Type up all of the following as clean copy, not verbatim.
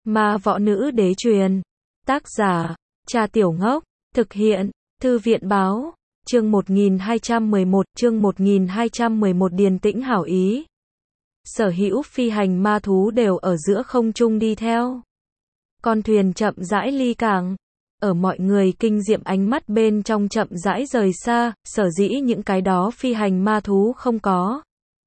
Ma võ nữ đế truyền. Tác giả, Trà Tiểu Ngốc. Thực hiện, Thư viện báo. Chương 1211 Điền Tĩnh hảo ý. Sở hữu phi hành ma thú đều ở giữa không trung đi theo. Con thuyền chậm rãi ly cảng. Ở mọi người kinh diệm ánh mắt bên trong chậm rãi rời xa, sở dĩ những cái đó phi hành ma thú không có.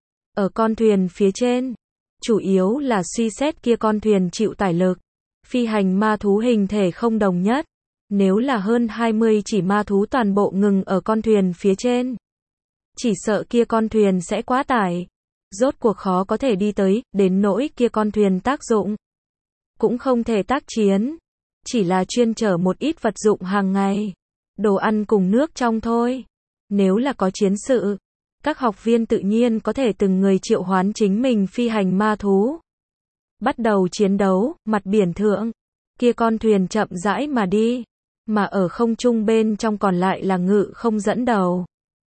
Ở con thuyền phía trên, chủ yếu là suy xét kia con thuyền chịu tải lực. Phi hành ma thú hình thể không đồng nhất. Nếu là hơn 20 chỉ ma thú toàn bộ ngừng ở con thuyền phía trên, chỉ sợ kia con thuyền sẽ quá tải. Rốt cuộc khó có thể đi tới, đến nỗi kia con thuyền tác dụng. Cũng không thể tác chiến. Chỉ là chuyên chở một ít vật dụng hàng ngày. Đồ ăn cùng nước trong thôi. Nếu là có chiến sự, các học viên tự nhiên có thể từng người triệu hoán chính mình phi hành ma thú. Bắt đầu chiến đấu, mặt biển thượng. Kia con thuyền chậm rãi mà đi. Mà ở không trung bên trong còn lại là ngự không dẫn đầu.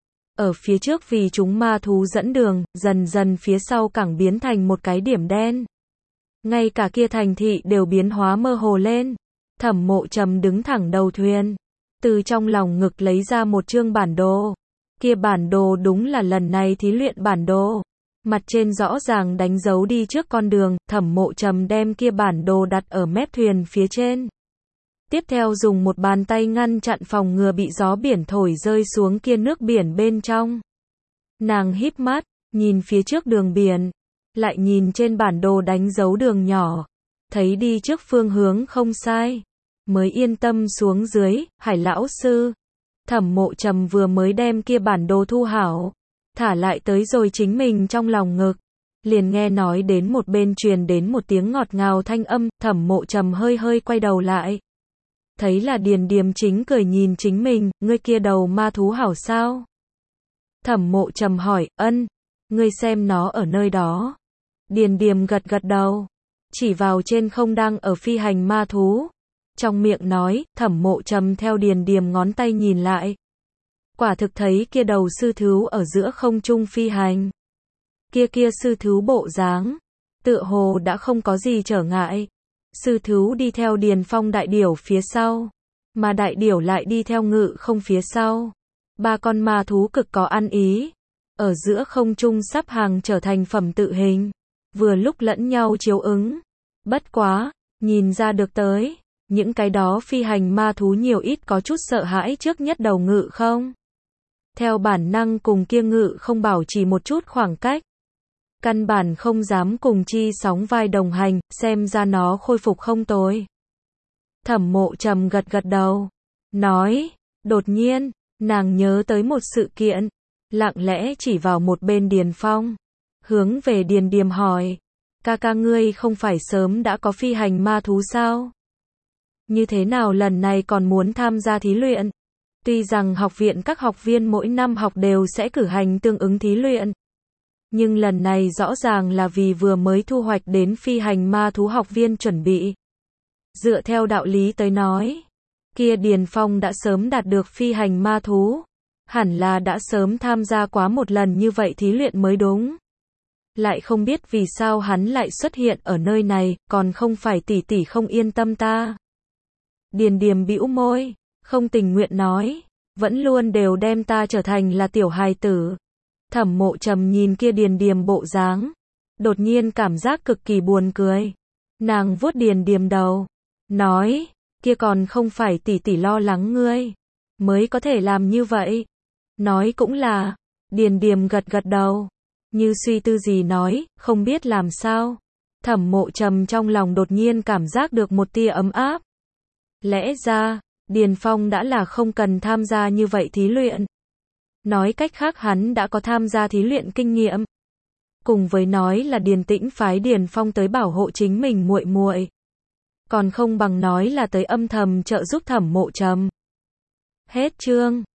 Ở phía trước vì chúng ma thú dẫn đường, dần dần phía sau cảng biến thành một cái điểm đen. Ngay cả kia thành thị đều biến hóa mơ hồ lên. Thẩm Mộ Trầm đứng thẳng đầu thuyền. Từ trong lòng ngực lấy ra một chương bản đồ. Kia bản đồ đúng là lần này thí luyện bản đồ. Mặt trên rõ ràng đánh dấu đi trước con đường, Thẩm Mộ Trầm đem kia bản đồ đặt ở mép thuyền phía trên. Tiếp theo dùng một bàn tay ngăn chặn phòng ngừa bị gió biển thổi rơi xuống kia nước biển bên trong. Nàng híp mắt, nhìn phía trước đường biển, lại nhìn trên bản đồ đánh dấu đường nhỏ, thấy đi trước phương hướng không sai, mới yên tâm xuống dưới. Hải lão sư, Thẩm Mộ Trầm vừa mới đem kia bản đồ thu hảo, thả lại tới rồi chính mình trong lòng ngực, liền nghe nói đến một bên truyền đến một tiếng ngọt ngào thanh âm. Thẩm Mộ Trầm hơi hơi quay đầu lại, thấy là Điền Điềm chính cười nhìn chính mình. Ngươi kia đầu ma thú hảo sao? Thẩm Mộ Trầm hỏi. Ân, ngươi xem nó ở nơi đó. Điền Điềm gật gật đầu, chỉ vào trên không đang ở phi hành ma thú, trong miệng nói. Thẩm Mộ Trầm theo Điền Điềm ngón tay nhìn lại, quả thực thấy kia đầu sư thú ở giữa không trung phi hành. Kia sư thú bộ dáng, tựa hồ đã không có gì trở ngại. Sư thú đi theo Điền Phong đại điểu phía sau, mà đại điểu lại đi theo ngự không phía sau. Ba con ma thú cực có ăn ý, ở giữa không trung sắp hàng trở thành phẩm tự hình, vừa lúc lẫn nhau chiếu ứng. Bất quá, nhìn ra được tới, những cái đó phi hành ma thú nhiều ít có chút sợ hãi trước nhất đầu ngự không. Theo bản năng cùng kia ngự không bảo trì một chút khoảng cách. Căn bản không dám cùng chi sóng vai đồng hành, xem ra nó khôi phục không tồi. Thẩm Mộ Trầm gật gật đầu, nói. Đột nhiên, nàng nhớ tới một sự kiện, lặng lẽ chỉ vào một bên Điền Phong, hướng về Điền Điềm hỏi. Ca ngươi không phải sớm đã có phi hành ma thú sao? Như thế nào lần này còn muốn tham gia thí luyện? Tuy rằng học viện các học viên mỗi năm học đều sẽ cử hành tương ứng thí luyện, nhưng lần này rõ ràng là vì vừa mới thu hoạch đến phi hành ma thú học viên chuẩn bị. Dựa theo đạo lý tới nói, kia Điền Phong đã sớm đạt được phi hành ma thú, hẳn là đã sớm tham gia quá một lần như vậy thí luyện mới đúng. Lại không biết vì sao hắn lại xuất hiện ở nơi này, còn không phải tỷ tỷ không yên tâm ta. Điền Điềm bĩu môi, không tình nguyện nói, vẫn luôn đều đem ta trở thành là tiểu hài tử. Thẩm Mộ Trầm nhìn kia Điền Điềm bộ dáng, đột nhiên cảm giác cực kỳ buồn cười. Nàng vuốt Điền Điềm đầu, nói, kia còn không phải tỷ tỷ lo lắng ngươi, mới có thể làm như vậy. Nói cũng là, Điền Điềm gật gật đầu, như suy tư gì nói, không biết làm sao. Thẩm Mộ Trầm trong lòng đột nhiên cảm giác được một tia ấm áp. Lẽ ra, Điền Phong đã là không cần tham gia như vậy thí luyện. Nói cách khác hắn đã có tham gia thí luyện kinh nghiệm. Cùng với nói là Điền Tĩnh phái Điền Phong tới bảo hộ chính mình muội muội, còn không bằng nói là tới âm thầm trợ giúp Thẩm Mộ Trầm. Hết chương.